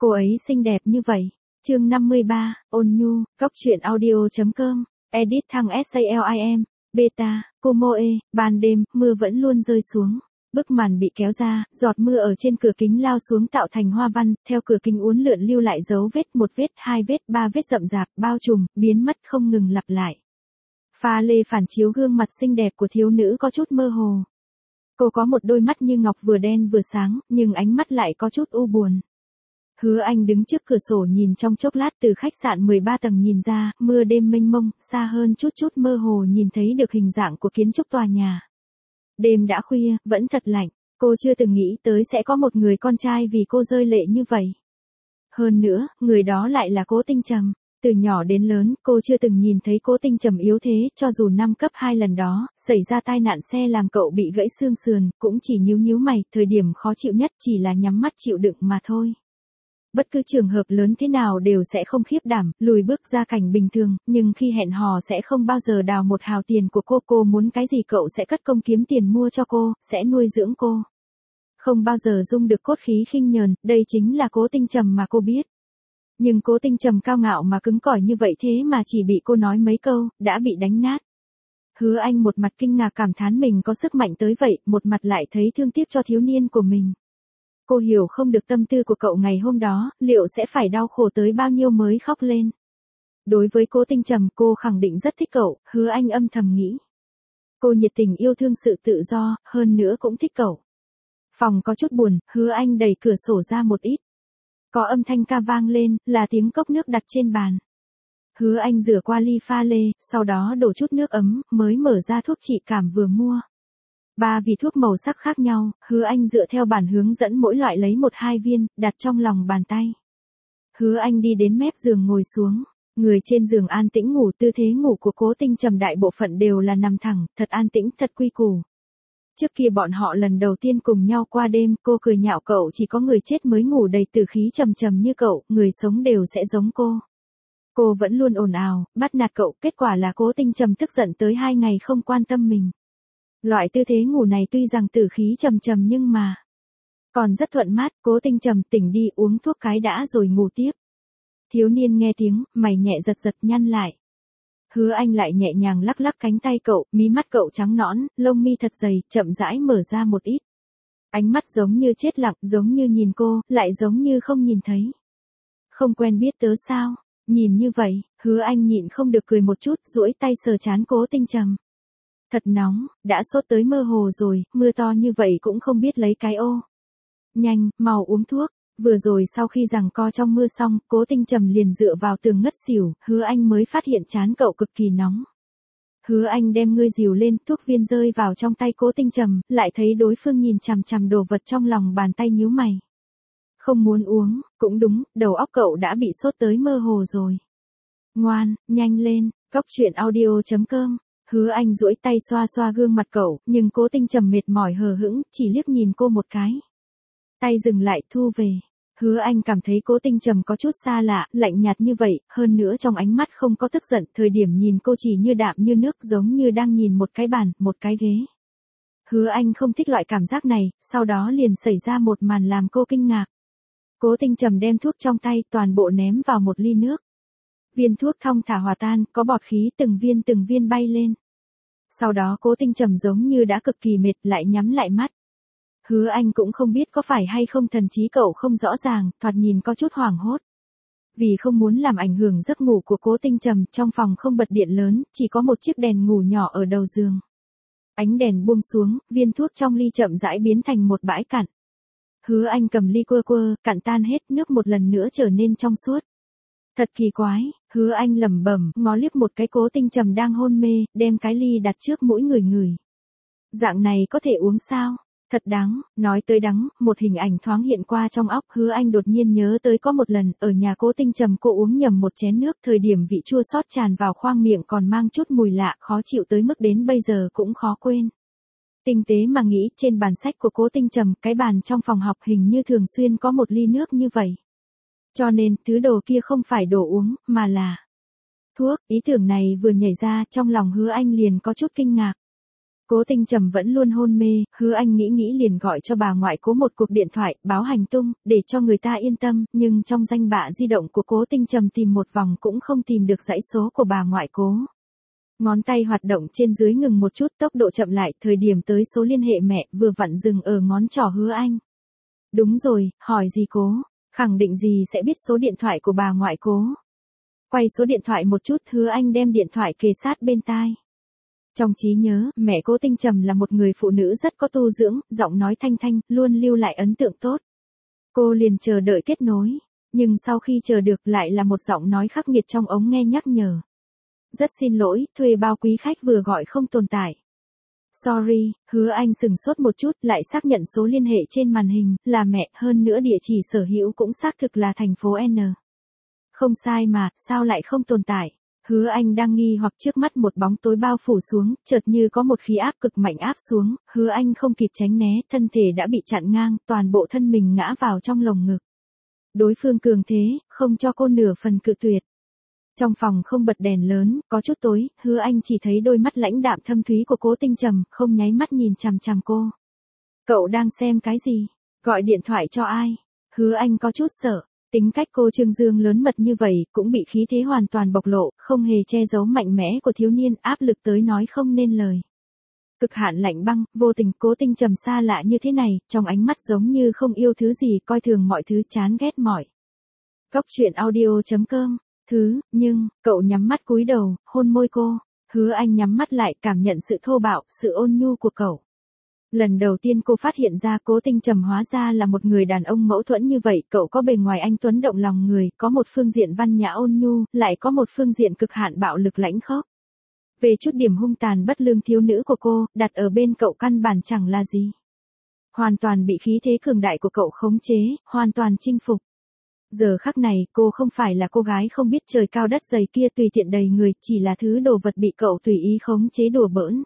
Cô ấy xinh đẹp như vậy. Chương 53, Ôn Nhu, Góc truyện audio.com, edit thăng SALIM, beta, Kumoe, ban đêm, mưa vẫn luôn rơi xuống. Bức màn bị kéo ra, giọt mưa ở trên cửa kính lao xuống tạo thành hoa văn, theo cửa kính uốn lượn lưu lại dấu vết, một vết, hai vết, ba vết rậm rạp, bao trùm, biến mất không ngừng lặp lại. Pha lê phản chiếu gương mặt xinh đẹp của thiếu nữ có chút mơ hồ. Cô có một đôi mắt như ngọc vừa đen vừa sáng, nhưng ánh mắt lại có chút u buồn. Hứa Anh đứng trước cửa sổ nhìn trong chốc lát từ khách sạn 13 tầng nhìn ra, mưa đêm mênh mông, xa hơn chút mơ hồ nhìn thấy được hình dạng của kiến trúc tòa nhà. Đêm đã khuya, vẫn thật lạnh, cô chưa từng nghĩ tới sẽ có một người con trai vì cô rơi lệ như vậy. Hơn nữa, người đó lại là Cố Tinh Trầm. Từ nhỏ đến lớn, cô chưa từng nhìn thấy Cố Tinh Trầm yếu thế, cho dù năm cấp 2 lần đó, xảy ra tai nạn xe làm cậu bị gãy xương sườn, cũng chỉ nhíu mày, thời điểm khó chịu nhất chỉ là nhắm mắt chịu đựng mà thôi. Bất cứ trường hợp lớn thế nào đều sẽ không khiếp đảm, lùi bước ra cảnh bình thường, nhưng khi hẹn hò sẽ không bao giờ đào một hào tiền của cô muốn cái gì cậu sẽ cất công kiếm tiền mua cho cô, sẽ nuôi dưỡng cô. Không bao giờ dung được cốt khí khinh nhờn, đây chính là Cố Tinh Trầm mà cô biết. Nhưng Cố Tinh Trầm cao ngạo mà cứng cỏi như vậy thế mà chỉ bị cô nói mấy câu, đã bị đánh nát. Hứa Anh một mặt kinh ngạc cảm thán mình có sức mạnh tới vậy, một mặt lại thấy thương tiếc cho thiếu niên của mình. Cô hiểu không được tâm tư của cậu ngày hôm đó, liệu sẽ phải đau khổ tới bao nhiêu mới khóc lên. Đối với Cố Tinh Trầm cô khẳng định rất thích cậu, Hứa Anh âm thầm nghĩ. Cô nhiệt tình yêu thương sự tự do, hơn nữa cũng thích cậu. Phòng có chút buồn, Hứa Anh đẩy cửa sổ ra một ít. Có âm thanh ca vang lên, là tiếng cốc nước đặt trên bàn. Hứa Anh rửa qua ly pha lê, sau đó đổ chút nước ấm, mới mở ra thuốc trị cảm vừa mua. 3 vị thuốc màu sắc khác nhau, Hứa Anh dựa theo bản hướng dẫn mỗi loại lấy 1-2 viên, đặt trong lòng bàn tay. Hứa Anh đi đến mép giường ngồi xuống. Người trên giường an tĩnh ngủ, tư thế ngủ của Cố Tinh Trầm đại bộ phận đều là nằm thẳng, thật an tĩnh, thật quy củ. Trước kia bọn họ lần đầu tiên cùng nhau qua đêm, cô cười nhạo cậu chỉ có người chết mới ngủ đầy tử khí trầm trầm như cậu, người sống đều sẽ giống cô. Cô vẫn luôn ồn ào, bắt nạt cậu, kết quả là Cố Tinh Trầm tức giận tới 2 ngày không quan tâm mình. Loại tư thế ngủ này tuy rằng tử khí trầm trầm nhưng mà còn rất thuận mát. Cố Tinh Trầm tỉnh đi uống thuốc cái đã rồi ngủ tiếp. Thiếu niên nghe tiếng, mày nhẹ giật nhăn lại. Hứa Anh lại nhẹ nhàng lắc cánh tay cậu, mí mắt cậu trắng nõn, lông mi thật dày, chậm rãi mở ra một ít. Ánh mắt giống như chết lặng, giống như nhìn cô, lại giống như không nhìn thấy. Không quen biết tớ sao? Nhìn như vậy, Hứa Anh nhịn không được cười một chút, duỗi tay sờ trán Cố Tinh Trầm. Thật nóng, đã sốt tới mơ hồ rồi, mưa to như vậy cũng không biết lấy cái ô. Nhanh, mau uống thuốc. Vừa rồi sau khi giằng co trong mưa xong, Cố Tinh Trầm liền dựa vào tường ngất xỉu, Hứa Anh mới phát hiện trán cậu cực kỳ nóng. Hứa Anh đem ngươi dìu lên, thuốc viên rơi vào trong tay Cố Tinh Trầm, lại thấy đối phương nhìn chằm chằm đồ vật trong lòng bàn tay nhíu mày. Không muốn uống, cũng đúng, đầu óc cậu đã bị sốt tới mơ hồ rồi. Ngoan, nhanh lên, Góc truyện audio.com. Hứa Anh duỗi tay xoa gương mặt cậu, nhưng Cố Tinh Trầm mệt mỏi hờ hững, chỉ liếc nhìn cô một cái. Tay dừng lại, thu về. Hứa Anh cảm thấy Cố Tinh Trầm có chút xa lạ, lạnh nhạt như vậy, hơn nữa trong ánh mắt không có tức giận, thời điểm nhìn cô chỉ như đạm như nước, giống như đang nhìn một cái bàn, một cái ghế. Hứa Anh không thích loại cảm giác này, sau đó liền xảy ra một màn làm cô kinh ngạc. Cố Tinh Trầm đem thuốc trong tay toàn bộ ném vào một ly nước. Viên thuốc thong thả hòa tan, có bọt khí từng viên bay lên. Sau đó Cố Tinh Trầm giống như đã cực kỳ mệt lại nhắm lại mắt. Hứa Anh cũng không biết có phải hay không thần trí cậu không rõ ràng, thoạt nhìn có chút hoảng hốt. Vì không muốn làm ảnh hưởng giấc ngủ của Cố Tinh Trầm, trong phòng không bật điện lớn, chỉ có một chiếc đèn ngủ nhỏ ở đầu giường. Ánh đèn buông xuống, viên thuốc trong ly chậm rãi biến thành một bãi cặn. Hứa Anh cầm ly quơ, cặn tan hết, nước một lần nữa trở nên trong suốt. Thật kỳ quái, Hứa Anh lẩm bẩm, ngó liếc một cái Cố Tinh Trầm đang hôn mê, đem cái ly đặt trước mũi người. Dạng này có thể uống sao? Thật đắng, nói tới đắng, một hình ảnh thoáng hiện qua trong óc, Hứa Anh đột nhiên nhớ tới có một lần, ở nhà Cố Tinh Trầm cô uống nhầm một chén nước, thời điểm vị chua xót tràn vào khoang miệng còn mang chút mùi lạ, khó chịu tới mức đến bây giờ cũng khó quên. Tinh tế mà nghĩ, trên bàn sách của Cố Tinh Trầm, cái bàn trong phòng học hình như thường xuyên có một ly nước như vậy. Cho nên, thứ đồ kia không phải đồ uống, mà là thuốc. Ý tưởng này vừa nhảy ra, trong lòng Hứa Anh liền có chút kinh ngạc. Cố Tinh Trầm vẫn luôn hôn mê, Hứa Anh nghĩ liền gọi cho bà ngoại Cố một cuộc điện thoại, báo hành tung, để cho người ta yên tâm, nhưng trong danh bạ di động của Cố Tinh Trầm tìm một vòng cũng không tìm được dãy số của bà ngoại Cố. Ngón tay hoạt động trên dưới ngừng một chút, tốc độ chậm lại, thời điểm tới số liên hệ mẹ, vừa vặn dừng ở ngón trỏ Hứa Anh. Đúng rồi, hỏi gì Cố? Khẳng định gì sẽ biết số điện thoại của bà ngoại Cố. Quay số điện thoại một chút, Hứa Anh đem điện thoại kề sát bên tai. Trong trí nhớ, mẹ Cố Tinh Trầm là một người phụ nữ rất có tu dưỡng, giọng nói thanh thanh, luôn lưu lại ấn tượng tốt. Cô liền chờ đợi kết nối, nhưng sau khi chờ được lại là một giọng nói khắc nghiệt trong ống nghe nhắc nhở. Rất xin lỗi, thuê bao quý khách vừa gọi không tồn tại. Sorry, Hứa Anh sừng sốt một chút, lại xác nhận số liên hệ trên màn hình, là mẹ, hơn nữa địa chỉ sở hữu cũng xác thực là thành phố N. Không sai mà, sao lại không tồn tại? Hứa Anh đang nghi hoặc, trước mắt một bóng tối bao phủ xuống, chợt như có một khí áp cực mạnh áp xuống, Hứa Anh không kịp tránh né, thân thể đã bị chặn ngang, toàn bộ thân mình ngã vào trong lồng ngực. Đối phương cường thế, không cho cô nửa phần cự tuyệt. Trong phòng không bật đèn lớn, có chút tối, Hứa Anh chỉ thấy đôi mắt lãnh đạm thâm thúy của Cố Tinh Trầm, không nháy mắt nhìn chằm chằm cô. Cậu đang xem cái gì? Gọi điện thoại cho ai? Hứa Anh có chút sợ. Tính cách cô trương dương lớn mật như vậy, cũng bị khí thế hoàn toàn bộc lộ, không hề che giấu mạnh mẽ của thiếu niên, áp lực tới nói không nên lời. Cực hạn lạnh băng, vô tình, Cố Tinh Trầm xa lạ như thế này, trong ánh mắt giống như không yêu thứ gì, coi thường mọi thứ, chán ghét mọi. Cốc truyện audio.com, nhưng, cậu nhắm mắt cúi đầu, hôn môi cô. Hứa Anh nhắm mắt lại, cảm nhận sự thô bạo, sự ôn nhu của cậu. Lần đầu tiên cô phát hiện ra Cố Tinh Trầm hóa ra là một người đàn ông mẫu thuẫn như vậy, cậu có bề ngoài anh tuấn động lòng người, có một phương diện văn nhã ôn nhu, lại có một phương diện cực hạn bạo lực lãnh khốc. Về chút điểm hung tàn bất lương thiếu nữ của cô, đặt ở bên cậu căn bản chẳng là gì. Hoàn toàn bị khí thế cường đại của cậu khống chế, hoàn toàn chinh phục. Giờ khắc này, cô không phải là cô gái không biết trời cao đất dày kia tùy tiện đầy người, chỉ là thứ đồ vật bị cậu tùy ý khống chế đùa bỡn.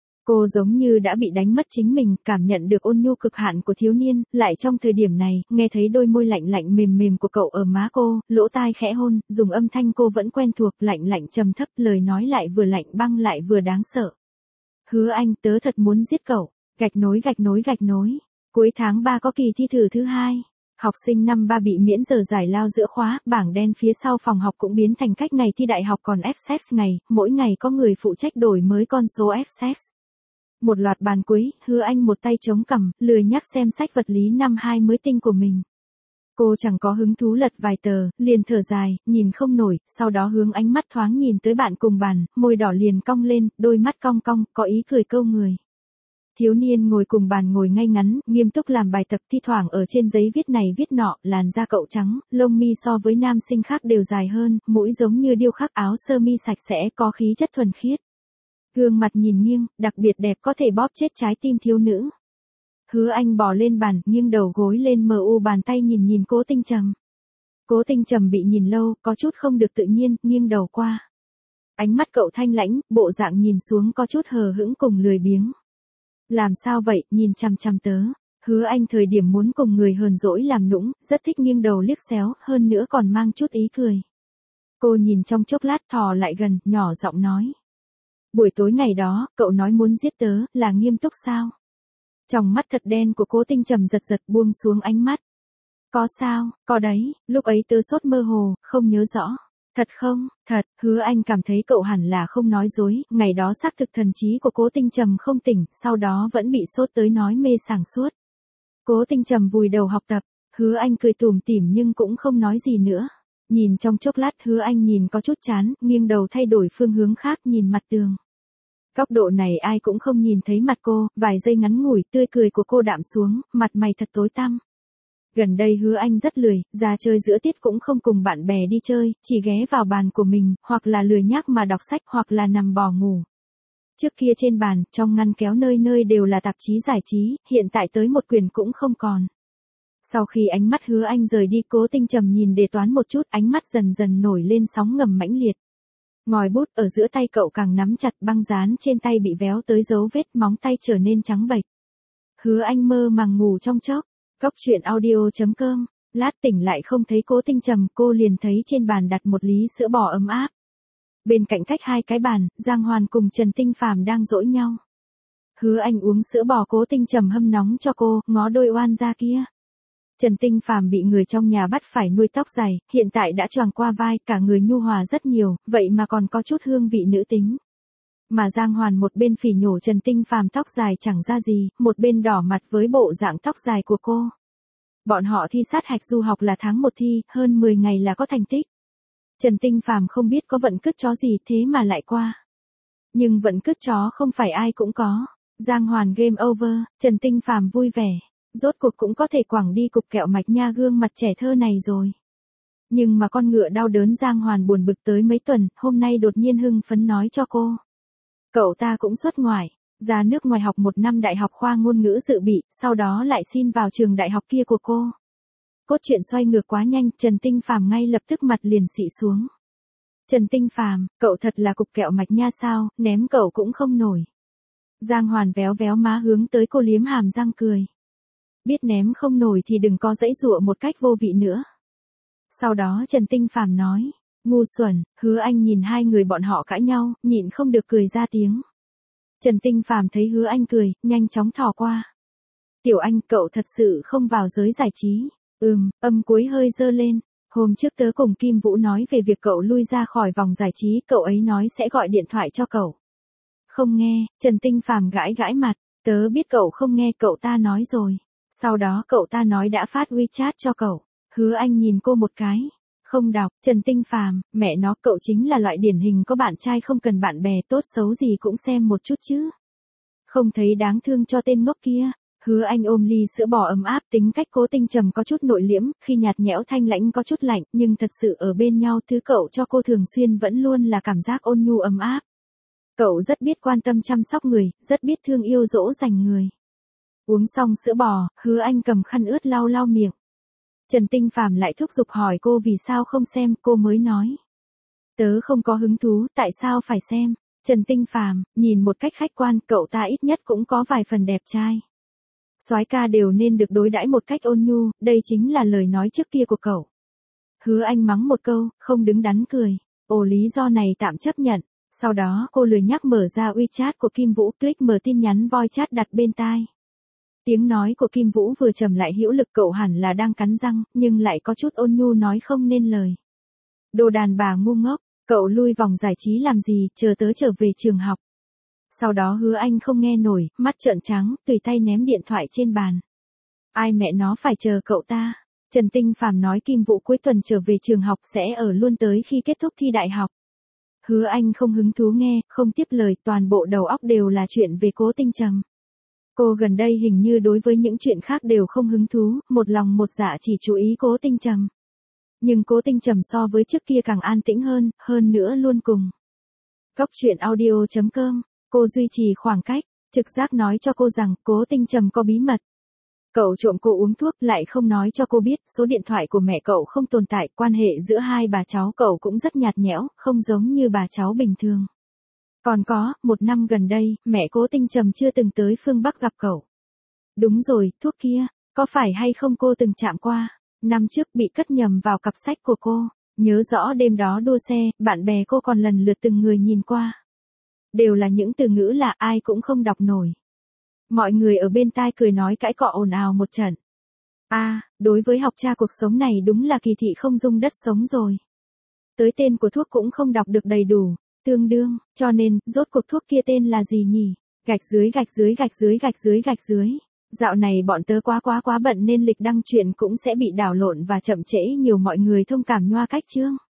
Cô giống như đã bị đánh mất chính mình, cảm nhận được ôn nhu cực hạn của thiếu niên, lại trong thời điểm này, nghe thấy đôi môi lạnh lạnh mềm mềm của cậu ở má cô, lỗ tai khẽ hôn, dùng âm thanh cô vẫn quen thuộc, lạnh lạnh trầm thấp, lời nói lại vừa lạnh băng lại vừa đáng sợ. Hứa Anh, tớ thật muốn giết cậu. Gạch nối. Cuối tháng 3 có kỳ thi thử thứ 2. Học sinh năm 3 bị miễn giờ giải lao giữa khóa, bảng đen phía sau phòng học cũng biến thành cách ngày thi đại học còn F-Sex ngày, mỗi ngày có người phụ trách đổi mới con số F-Sex. Một loạt bàn cuối, Hứa Anh một tay chống cằm, lười nhắc xem sách vật lý năm 2 mới tinh của mình. Cô chẳng có hứng thú lật vài tờ, liền thở dài, nhìn không nổi, sau đó hướng ánh mắt thoáng nhìn tới bạn cùng bàn, môi đỏ liền cong lên, đôi mắt cong cong, có ý cười câu người. Thiếu niên ngồi cùng bàn ngồi ngay ngắn, nghiêm túc làm bài tập, thi thoảng ở trên giấy viết này viết nọ, làn da cậu trắng, lông mi so với nam sinh khác đều dài hơn, mũi giống như điêu khắc, áo sơ mi sạch sẽ, có khí chất thuần khiết. Gương mặt nhìn nghiêng, đặc biệt đẹp, có thể bóp chết trái tim thiếu nữ. Hứa Anh bò lên bàn, nghiêng đầu gối lên bàn tay nhìn Cố Tinh Trầm. Cố Tinh Trầm bị nhìn lâu, có chút không được tự nhiên, nghiêng đầu qua. Ánh mắt cậu thanh lãnh, bộ dạng nhìn xuống có chút hờ hững cùng lười biếng. Làm sao vậy, nhìn chằm chằm tớ. Hứa Anh thời điểm muốn cùng người hờn dỗi làm nũng, rất thích nghiêng đầu liếc xéo, hơn nữa còn mang chút ý cười. Cô nhìn trong chốc lát, thò lại gần, nhỏ giọng nói. Buổi tối ngày đó, cậu nói muốn giết tớ, là nghiêm túc sao? Trong mắt thật đen của Cố Tinh Trầm giật buông xuống ánh mắt. Có sao, có đấy, lúc ấy tớ sốt mơ hồ, không nhớ rõ. Thật không? Thật, Hứa Anh cảm thấy cậu hẳn là không nói dối, ngày đó xác thực thần trí của Cố Tinh Trầm không tỉnh, sau đó vẫn bị sốt tới nói mê sảng suốt. Cố Tinh Trầm vùi đầu học tập, Hứa Anh cười tủm tỉm nhưng cũng không nói gì nữa. Nhìn trong chốc lát, Hứa Anh nhìn có chút chán, nghiêng đầu thay đổi phương hướng khác, nhìn mặt tường. Góc độ này ai cũng không nhìn thấy mặt cô, vài giây ngắn ngủi, tươi cười của cô đạm xuống, mặt mày thật tối tăm. Gần đây Hứa Anh rất lười, ra chơi giữa tiết cũng không cùng bạn bè đi chơi, chỉ ghé vào bàn của mình, hoặc là lười nhác mà đọc sách hoặc là nằm bò ngủ. Trước kia trên bàn, trong ngăn kéo nơi nơi đều là tạp chí giải trí, hiện tại tới một quyển cũng không còn. Sau khi ánh mắt Hứa Anh rời đi, Cố Tinh Trầm nhìn đề toán một chút, ánh mắt dần dần nổi lên sóng ngầm mãnh liệt. Ngòi bút ở giữa tay cậu càng nắm chặt, băng dán trên tay bị véo tới dấu vết, móng tay trở nên trắng bệch. Hứa Anh mơ màng ngủ trong chốc. Cốc truyện audio.com, lát tỉnh lại không thấy Cố Tinh Trầm, cô liền thấy trên bàn đặt một lý sữa bò ấm áp. Bên cạnh cách hai cái bàn, Giang Hoàn cùng Trần Tinh Phàm đang dỗi nhau. Hứa Anh uống sữa bò Cố Tinh Trầm hâm nóng cho cô, ngó đôi oan da kia. Trần Tinh Phàm bị người trong nhà bắt phải nuôi tóc dài, hiện tại đã choàng qua vai, cả người nhu hòa rất nhiều, vậy mà còn có chút hương vị nữ tính. Mà Giang Hoàn một bên phỉ nhổ Trần Tinh Phàm tóc dài chẳng ra gì, một bên đỏ mặt với bộ dạng tóc dài của cô. Bọn họ thi sát hạch du học là tháng 1 thi, hơn 10 ngày là có thành tích. Trần Tinh Phàm không biết có vận cứt chó gì thế mà lại qua. Nhưng vận cứt chó không phải ai cũng có. Giang Hoàn game over, Trần Tinh Phàm vui vẻ. Rốt cuộc cũng có thể quẳng đi cục kẹo mạch nha gương mặt trẻ thơ này rồi. Nhưng mà con ngựa đau đớn Giang Hoàn buồn bực tới mấy tuần, hôm nay đột nhiên hưng phấn nói cho cô. Cậu ta cũng xuất ngoại, ra nước ngoài học 1 năm đại học khoa ngôn ngữ dự bị, sau đó lại xin vào trường đại học kia của cô. Cốt truyện xoay ngược quá nhanh, Trần Tinh Phàm ngay lập tức mặt liền xị xuống. Trần Tinh Phàm, cậu thật là cục kẹo mạch nha sao, ném cậu cũng không nổi. Giang Hoàn véo véo má hướng tới cô liếm hàm răng cười. Biết ném không nổi thì đừng có giãy giụa một cách vô vị nữa. Sau đó Trần Tinh Phàm nói, ngu xuẩn. Hứa Anh nhìn hai người bọn họ cãi nhau, nhịn không được cười ra tiếng. Trần Tinh Phàm thấy Hứa Anh cười, nhanh chóng thò qua. Tiểu Anh, cậu thật sự không vào giới giải trí. Âm cuối hơi dơ lên. Hôm trước tớ cùng Kim Vũ nói về việc cậu lui ra khỏi vòng giải trí, cậu ấy nói sẽ gọi điện thoại cho cậu. Không nghe, Trần Tinh Phàm gãi gãi mặt, tớ biết cậu không nghe, cậu ta nói rồi. Sau đó cậu ta nói đã phát WeChat cho cậu. Hứa Anh nhìn cô một cái. Không đọc, Trần Tinh Phàm, mẹ nó, cậu chính là loại điển hình có bạn trai không cần bạn bè, tốt xấu gì cũng xem một chút chứ. Không thấy đáng thương cho tên ngốc kia. Hứa Anh ôm ly sữa bò ấm áp, tính cách Cố Tinh Trầm có chút nội liễm, khi nhạt nhẽo thanh lãnh có chút lạnh, nhưng thật sự ở bên nhau thứ cậu cho cô thường xuyên vẫn luôn là cảm giác ôn nhu ấm áp. Cậu rất biết quan tâm chăm sóc người, rất biết thương yêu dỗ dành người. Uống xong sữa bò, Hứa Anh cầm khăn ướt lau lau miệng. Trần Tinh Phàm lại thúc giục hỏi cô vì sao không xem, cô mới nói. Tớ không có hứng thú, tại sao phải xem? Trần Tinh Phàm, nhìn một cách khách quan, cậu ta ít nhất cũng có vài phần đẹp trai. Soái ca đều nên được đối đãi một cách ôn nhu, đây chính là lời nói trước kia của cậu. Hứa Anh mắng một câu, không đứng đắn cười. Ồ, lý do này tạm chấp nhận. Sau đó cô lười nhắc mở ra WeChat của Kim Vũ, click mở tin nhắn voice chat đặt bên tai. Tiếng nói của Kim Vũ vừa trầm lại hữu lực, cậu hẳn là đang cắn răng, nhưng lại có chút ôn nhu nói không nên lời. Đồ đàn bà ngu ngốc, cậu lui vòng giải trí làm gì, chờ tớ trở về trường học. Sau đó Hứa Anh không nghe nổi, mắt trợn trắng, tùy tay ném điện thoại trên bàn. Ai mẹ nó phải chờ cậu ta. Trần Tinh Phàm nói Kim Vũ cuối tuần trở về trường học sẽ ở luôn tới khi kết thúc thi đại học. Hứa Anh không hứng thú nghe, không tiếp lời, toàn bộ đầu óc đều là chuyện về Cố Tinh Trầm. Cô gần đây hình như đối với những chuyện khác đều không hứng thú, một lòng một dạ chỉ chú ý Cố Tinh Trầm. Nhưng Cố Tinh Trầm so với trước kia càng an tĩnh hơn nữa luôn cùng. Góc truyện audio.com, cô duy trì khoảng cách, trực giác nói cho cô rằng Cố Tinh Trầm có bí mật. Cậu trộm cô uống thuốc lại không nói cho cô biết, số điện thoại của mẹ cậu không tồn tại, quan hệ giữa hai bà cháu cậu cũng rất nhạt nhẽo, không giống như bà cháu bình thường. Còn có, 1 năm gần đây, mẹ Cố Tinh Trầm chưa từng tới phương Bắc gặp cậu. Đúng rồi, thuốc kia, có phải hay không cô từng chạm qua, năm trước bị cất nhầm vào cặp sách của cô, nhớ rõ đêm đó đua xe, bạn bè cô còn lần lượt từng người nhìn qua. Đều là những từ ngữ là ai cũng không đọc nổi. Mọi người ở bên tai cười nói cãi cọ ồn ào một trận. Đối với học tra cuộc sống này đúng là kỳ thị không dung đất sống rồi. Tới tên của thuốc cũng không đọc được đầy đủ, tương đương, cho nên, rốt cuộc thuốc kia tên là gì nhỉ? Gạch dưới. Dạo này bọn tớ quá bận nên lịch đăng truyện cũng sẽ bị đảo lộn và chậm trễ, nhiều mọi người thông cảm nhoa cách chương.